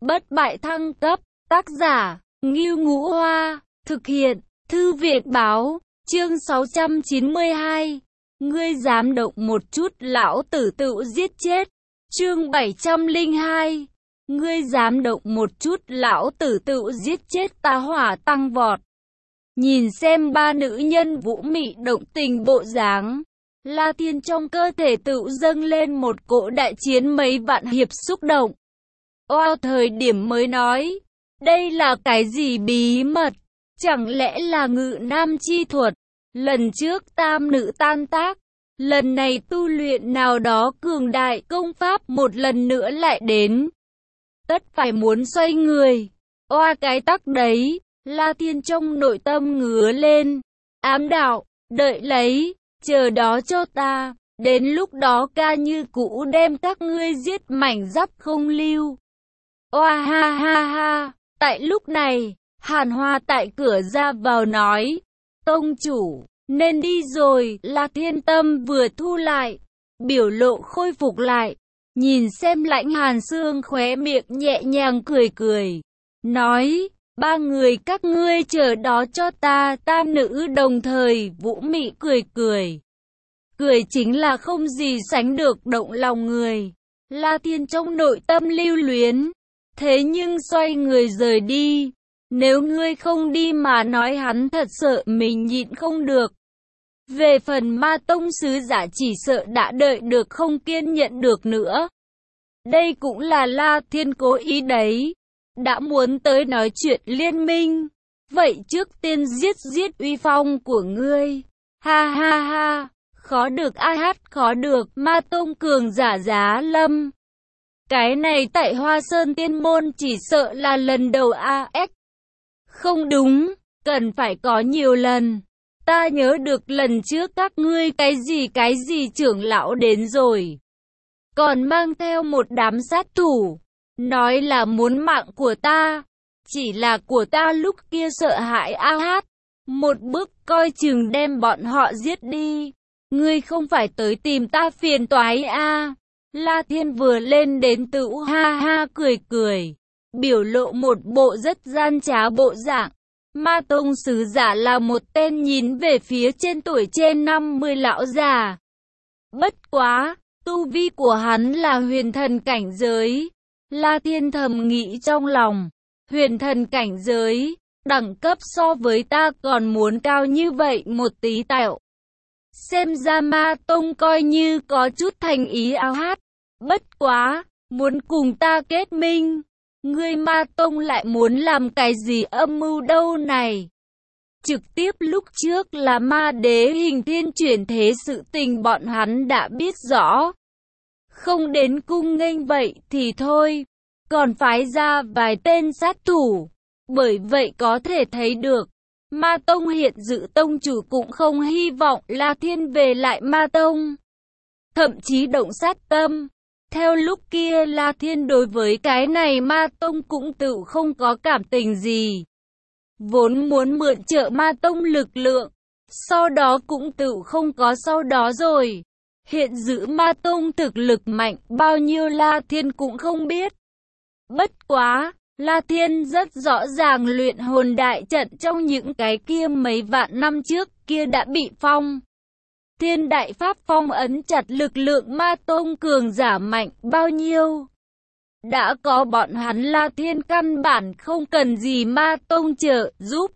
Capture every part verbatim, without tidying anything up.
Bất bại thăng cấp, tác giả, Ngưu Ngũ Hoa, thực hiện, Thư viện Báo, chương sáu trăm chín mươi hai. Ngươi dám động một chút lão tử tự giết chết. Chương bảy trăm lẻ hai. Ngươi dám động một chút lão tử tự giết chết ta hỏa tăng vọt. Nhìn xem ba nữ nhân vũ mị động tình bộ dáng, La Thiên trong cơ thể tự dâng lên một cỗ đại chiến mấy vạn hiệp xúc động. Oao thời điểm mới nói, đây là cái gì bí mật? Chẳng lẽ là ngự nam chi thuật? Lần trước tam nữ tan tác, lần này tu luyện nào đó cường đại công pháp một lần nữa lại đến. Tất phải muốn xoay người. Oa cái tắc đấy, La Thiên trong nội tâm ngứa lên. Ám đạo, đợi lấy, chờ đó cho ta, đến lúc đó ca như cũ đem các ngươi giết mảnh giáp không lưu. Oa ha ha ha, tại lúc này, Hàn Hoa tại cửa ra vào nói, tông chủ, nên đi rồi. La Thiên tâm vừa thu lại, biểu lộ khôi phục lại, nhìn xem Lãnh Hàn Sương khóe miệng nhẹ nhàng cười cười, nói, ba người các ngươi chờ đó cho ta. Tam nữ đồng thời vũ mị cười cười, cười chính là không gì sánh được động lòng người. La Thiên trong nội tâm lưu luyến, thế nhưng xoay người rời đi. Nếu ngươi không đi mà nói hắn thật sợ mình nhịn không được. Về phần Ma Tông sứ giả chỉ sợ đã đợi được không kiên nhẫn được nữa. Đây cũng là La Thiên cố ý đấy. Đã muốn tới nói chuyện liên minh, vậy trước tiên giết giết uy phong của ngươi. Ha ha ha, khó được ai hát khó được. Ma Tông cường giả giá lâm. Cái này tại Hoa Sơn Tiên Môn chỉ sợ là lần đầu a ếch. Không đúng, cần phải có nhiều lần. Ta nhớ được lần trước các ngươi cái gì cái gì trưởng lão đến rồi, còn mang theo một đám sát thủ, nói là muốn mạng của ta. Chỉ là của ta lúc kia sợ hãi a hát, một bước coi chừng đem bọn họ giết đi. Ngươi không phải tới tìm ta phiền toái a? La Thiên vừa lên đến tự ha ha cười cười, biểu lộ một bộ rất gian trá bộ dạng. Ma Tông sứ giả là một tên nhìn về phía trên tuổi trên năm mươi lão già. Bất quá, tu vi của hắn là huyền thần cảnh giới. La Thiên thầm nghĩ trong lòng, huyền thần cảnh giới, đẳng cấp so với ta còn muốn cao như vậy một tí tẹo. Xem ra Ma Tông coi như có chút thành ý áo hát. Bất quá, muốn cùng ta kết minh. Ngươi Ma Tông lại muốn làm cái gì âm mưu đâu này? Trực tiếp lúc trước là Ma Đế hình thiên chuyển thế sự tình bọn hắn đã biết rõ. Không đến cung nghênh vậy thì thôi, còn phái ra vài tên sát thủ. Bởi vậy có thể thấy được, Ma Tông hiện dự tông chủ cũng không hy vọng La Thiên về lại Ma Tông. Thậm chí động sát tâm. Theo lúc kia La Thiên đối với cái này Ma Tông cũng tự không có cảm tình gì. Vốn muốn mượn trợ Ma Tông lực lượng, sau đó cũng tự không có sau đó rồi. Hiện giữ Ma Tông thực lực mạnh bao nhiêu La Thiên cũng không biết. Bất quá, La Thiên rất rõ ràng luyện hồn đại trận trong những cái kia mấy vạn năm trước kia đã bị phong. Thiên đại pháp phong ấn chặt lực lượng Ma Tông cường giả mạnh bao nhiêu. Đã có bọn hắn La Thiên căn bản không cần gì Ma Tông trợ giúp.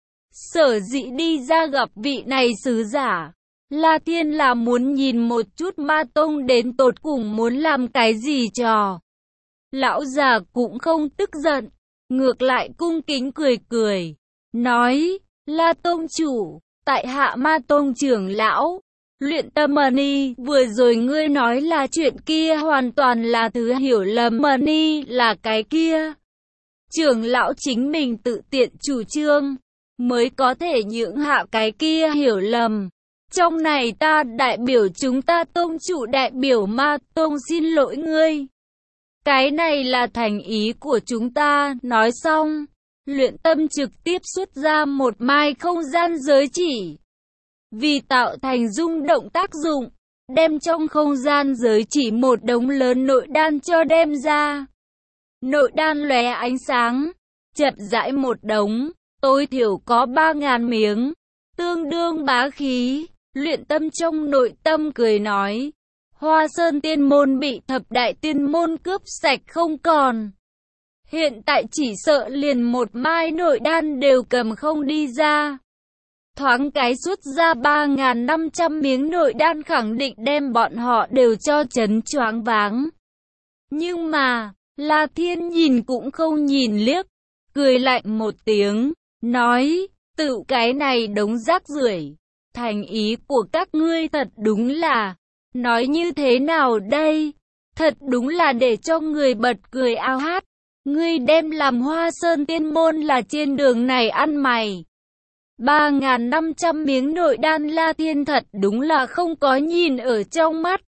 Sở dĩ đi ra gặp vị này sứ giả, La Thiên là muốn nhìn một chút Ma Tông đến tột cùng muốn làm cái gì trò. Lão già cũng không tức giận, ngược lại cung kính cười cười, nói, La Tông chủ, tại hạ Ma Tông trưởng lão. Luyện Tâm Mani, vừa rồi ngươi nói là chuyện kia hoàn toàn là thứ hiểu lầm. Mani là cái kia. Trưởng lão chính mình tự tiện chủ trương, mới có thể nhượng hạ cái kia hiểu lầm. Trong này ta đại biểu chúng ta tông chủ đại biểu Ma Tông xin lỗi ngươi. Cái này là thành ý của chúng ta. Nói xong, Luyện Tâm trực tiếp xuất ra một mai không gian giới chỉ. Vì tạo thành rung động tác dụng, đem trong không gian giới chỉ một đống lớn nội đan cho đem ra. nội đan lóe ánh sáng, chậm rãi một đống, tối thiểu có ba ngàn miếng, tương đương bá khí. Luyện Tâm trong nội tâm cười nói, Hoa Sơn Tiên Môn bị thập đại tiên môn cướp sạch không còn. Hiện tại chỉ sợ liền một mai nội đan đều cầm không đi ra. Thoáng cái xuất ra ba nghìn năm trăm miếng nội đan khẳng định đem bọn họ đều cho chấn choáng váng. Nhưng mà, La Thiên nhìn cũng không nhìn liếc, cười lạnh một tiếng, nói, tự cái này đống rác rưởi, thành ý của các ngươi thật đúng là, nói như thế nào đây, thật đúng là để cho người bật cười ao hát, ngươi đem làm Hoa Sơn Tiên Môn là trên đường này ăn mày. ba nghìn năm trăm miếng nội đan La Thiên thật đúng là không có nhìn ở trong mắt.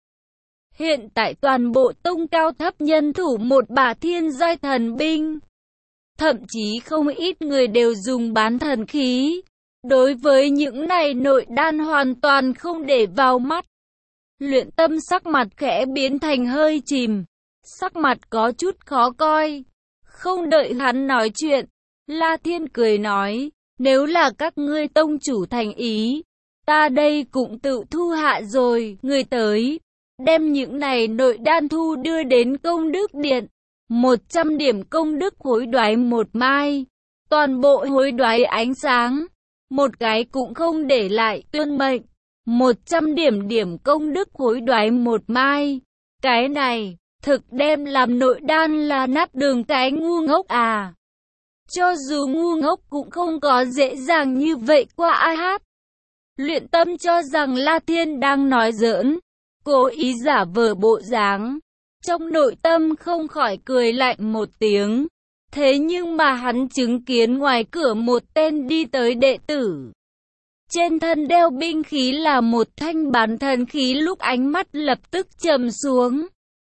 Hiện tại toàn bộ tông cao thấp nhân thủ một bả thiên giai thần binh. Thậm chí không ít người đều dùng bán thần khí. Đối với những này nội đan hoàn toàn không để vào mắt. Luyện Tâm sắc mặt khẽ biến thành hơi chìm. Sắc mặt có chút khó coi. Không đợi hắn nói chuyện, La Thiên cười nói, nếu là các ngươi tông chủ thành ý, ta đây cũng tự thu hạ rồi, người tới. Đem những này nội đan thu đưa đến công đức điện. một trăm điểm công đức hối đoái một mai. Toàn bộ hối đoái ánh sáng. Một cái cũng không để lại tuyên mệnh. một trăm điểm điểm công đức hối đoái một mai. Cái này, thực đem làm nội đan là nát đường cái ngu ngốc à. Cho dù ngu ngốc cũng không có dễ dàng như vậy qua ai hát. Luyện Tâm cho rằng La Thiên đang nói giỡn. Cố ý giả vờ bộ dáng, trong nội tâm không khỏi cười lạnh một tiếng. Thế nhưng mà hắn chứng kiến ngoài cửa một tên đi tới đệ tử. Trên thân đeo binh khí là một thanh bán thần khí, lúc ánh mắt lập tức trầm xuống.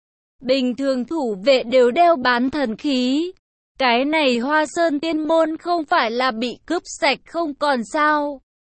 Bình thường thủ vệ đều đeo bán thần khí. Cái này Hoa Sơn Tiên Môn không phải là bị cướp sạch không còn sao?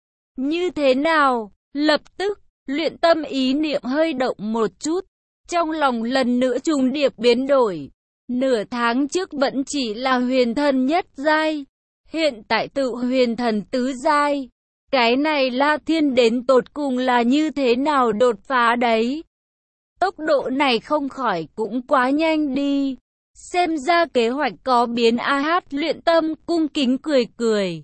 Như thế nào? Lập tức, Luyện Tâm ý niệm hơi động một chút, trong lòng lần nữa trùng điệp biến đổi. Nửa tháng trước vẫn chỉ là huyền thần nhất giai, hiện tại tự huyền thần tứ giai. Cái này La Thiên đến tột cùng là như thế nào đột phá đấy? Tốc độ này không khỏi cũng quá nhanh đi. Xem ra kế hoạch có biến a hát. Luyện Tâm cung kính cười cười.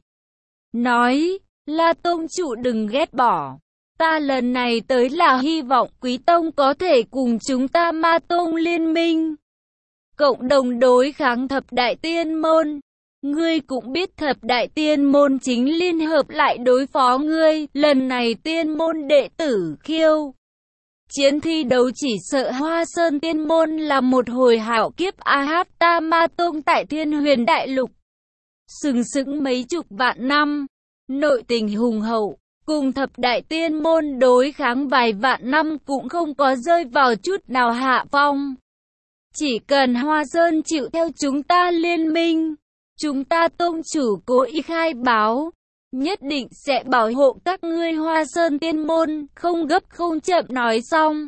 Nói, La tông chủ đừng ghét bỏ. Ta lần này tới là hy vọng Quý Tông có thể cùng chúng ta Ma Tông liên minh. Cộng đồng đối kháng thập đại tiên môn. Ngươi cũng biết thập đại tiên môn chính liên hợp lại đối phó ngươi. Lần này tiên môn đệ tử khiêu chiến thi đấu, chỉ sợ Hoa Sơn Tiên Môn là một hồi hạo kiếp a hát. Ta Ma Tông tại Thiên Huyền Đại Lục sừng sững mấy chục vạn năm, nội tình hùng hậu, cùng thập đại tiên môn đối kháng vài vạn năm cũng không có rơi vào chút nào hạ phong. Chỉ cần Hoa Sơn chịu theo chúng ta liên minh, chúng ta tông chủ cố ý khai báo, nhất định sẽ bảo hộ các ngươi Hoa Sơn Tiên Môn. Không gấp không chậm nói xong,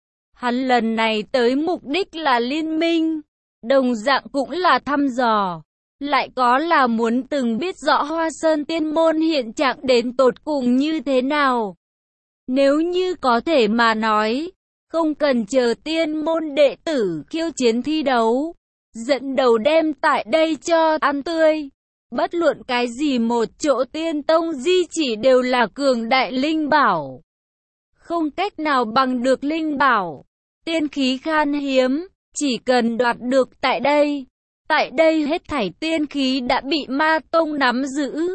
hắn lần này tới mục đích là liên minh, đồng dạng cũng là thăm dò, lại có là muốn từng biết rõ Hoa Sơn Tiên Môn hiện trạng đến tột cùng như thế nào. Nếu như có thể mà nói, không cần chờ tiên môn đệ tử khiêu chiến thi đấu, dẫn đầu đem tại đây cho ăn tươi. Bất luận cái gì một chỗ tiên tông di chỉ đều là cường đại linh bảo. Không cách nào bằng được linh bảo. Tiên khí khan hiếm, chỉ cần đoạt được tại đây. Tại đây hết thảy tiên khí đã bị Ma Tông nắm giữ.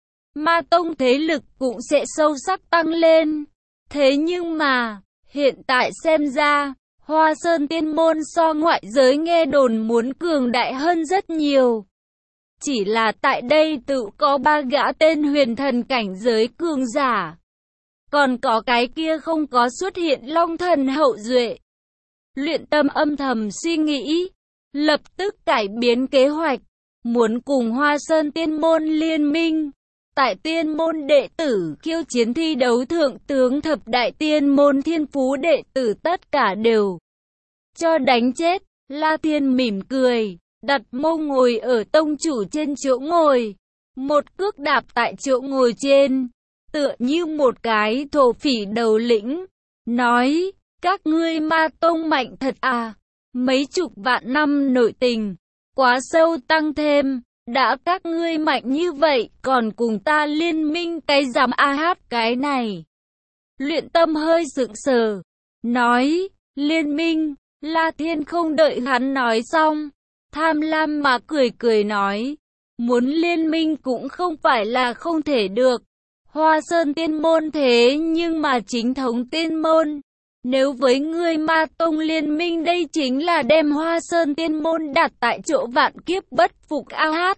Ma Tông thế lực cũng sẽ sâu sắc tăng lên. Thế nhưng mà, hiện tại xem ra, Hoa Sơn Tiên Môn so ngoại giới nghe đồn muốn cường đại hơn rất nhiều. Chỉ là tại đây tự có ba gã tên huyền thần cảnh giới cường giả. Còn có cái kia không có xuất hiện long thần hậu duệ. Luyện Tâm âm thầm suy nghĩ, lập tức cải biến kế hoạch, muốn cùng Hoa Sơn Tiên Môn liên minh. Tại tiên môn đệ tử khiêu chiến thi đấu thượng tướng thập đại tiên môn thiên phú đệ tử tất cả đều cho đánh chết. La Thiên mỉm cười, đặt mông ngồi ở tông chủ trên chỗ ngồi, một cước đạp tại chỗ ngồi trên, tựa như một cái thổ phỉ đầu lĩnh, nói, các ngươi Ma Tông mạnh thật à, mấy chục vạn năm nội tình, quá sâu tăng thêm, đã các ngươi mạnh như vậy, còn cùng ta liên minh cái dám a hát cái này. Luyện Tâm hơi sững sờ, nói, liên minh, La Thiên không đợi hắn nói xong, tham lam mà cười cười nói, muốn liên minh cũng không phải là không thể được. Hoa Sơn Tiên Môn thế nhưng mà chính thống tiên môn. Nếu với ngươi Ma Tông liên minh đây chính là đem Hoa Sơn Tiên Môn đặt tại chỗ vạn kiếp bất phục a hát.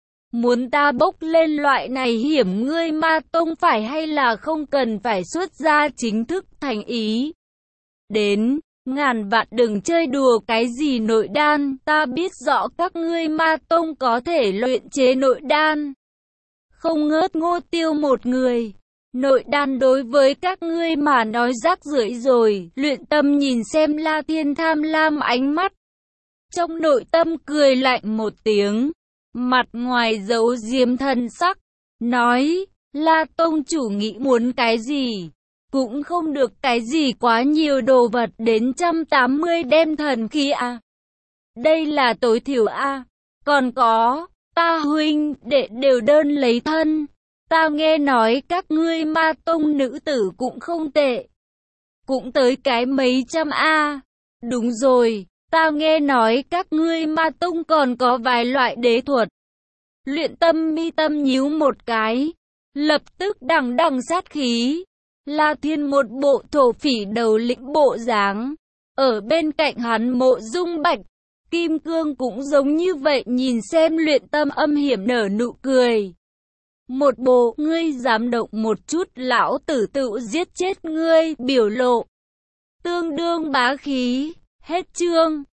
Muốn ta bốc lên loại này hiểm ngươi Ma Tông phải hay là không cần phải xuất ra chính thức thành ý. Đến, ngàn vạn đừng chơi đùa cái gì nội đan, ta biết rõ các ngươi Ma Tông có thể luyện chế nội đan. Không ngớt Ngô Tiêu một người. Nội đan đối với các ngươi mà nói rác rưởi rồi. Luyện Tâm nhìn xem La Thiên tham lam ánh mắt. Trong nội tâm cười lạnh một tiếng. Mặt ngoài giấu diếm thân sắc. Nói, La Tông chủ nghĩ muốn cái gì? Cũng không được cái gì quá nhiều đồ vật đến một trăm tám mươi đem thần khí à. Đây là tối thiểu à. Còn có, ta huynh đệ đều đơn lấy thân. Ta nghe nói các ngươi Ma Tông nữ tử cũng không tệ. Cũng tới cái mấy trăm a. Đúng rồi, ta nghe nói các ngươi Ma Tông còn có vài loại đế thuật. Luyện Tâm mi tâm nhíu một cái, lập tức đằng đằng sát khí. La Thiên một bộ thổ phỉ đầu lĩnh bộ dáng, ở bên cạnh hắn Mộ Dung Bạch, Kim Cương cũng giống như vậy nhìn xem Luyện Tâm âm hiểm nở nụ cười. Một bộ, ngươi dám động một chút lão tử tự giết chết ngươi, biểu lộ tương đương bá khí. Hết chương.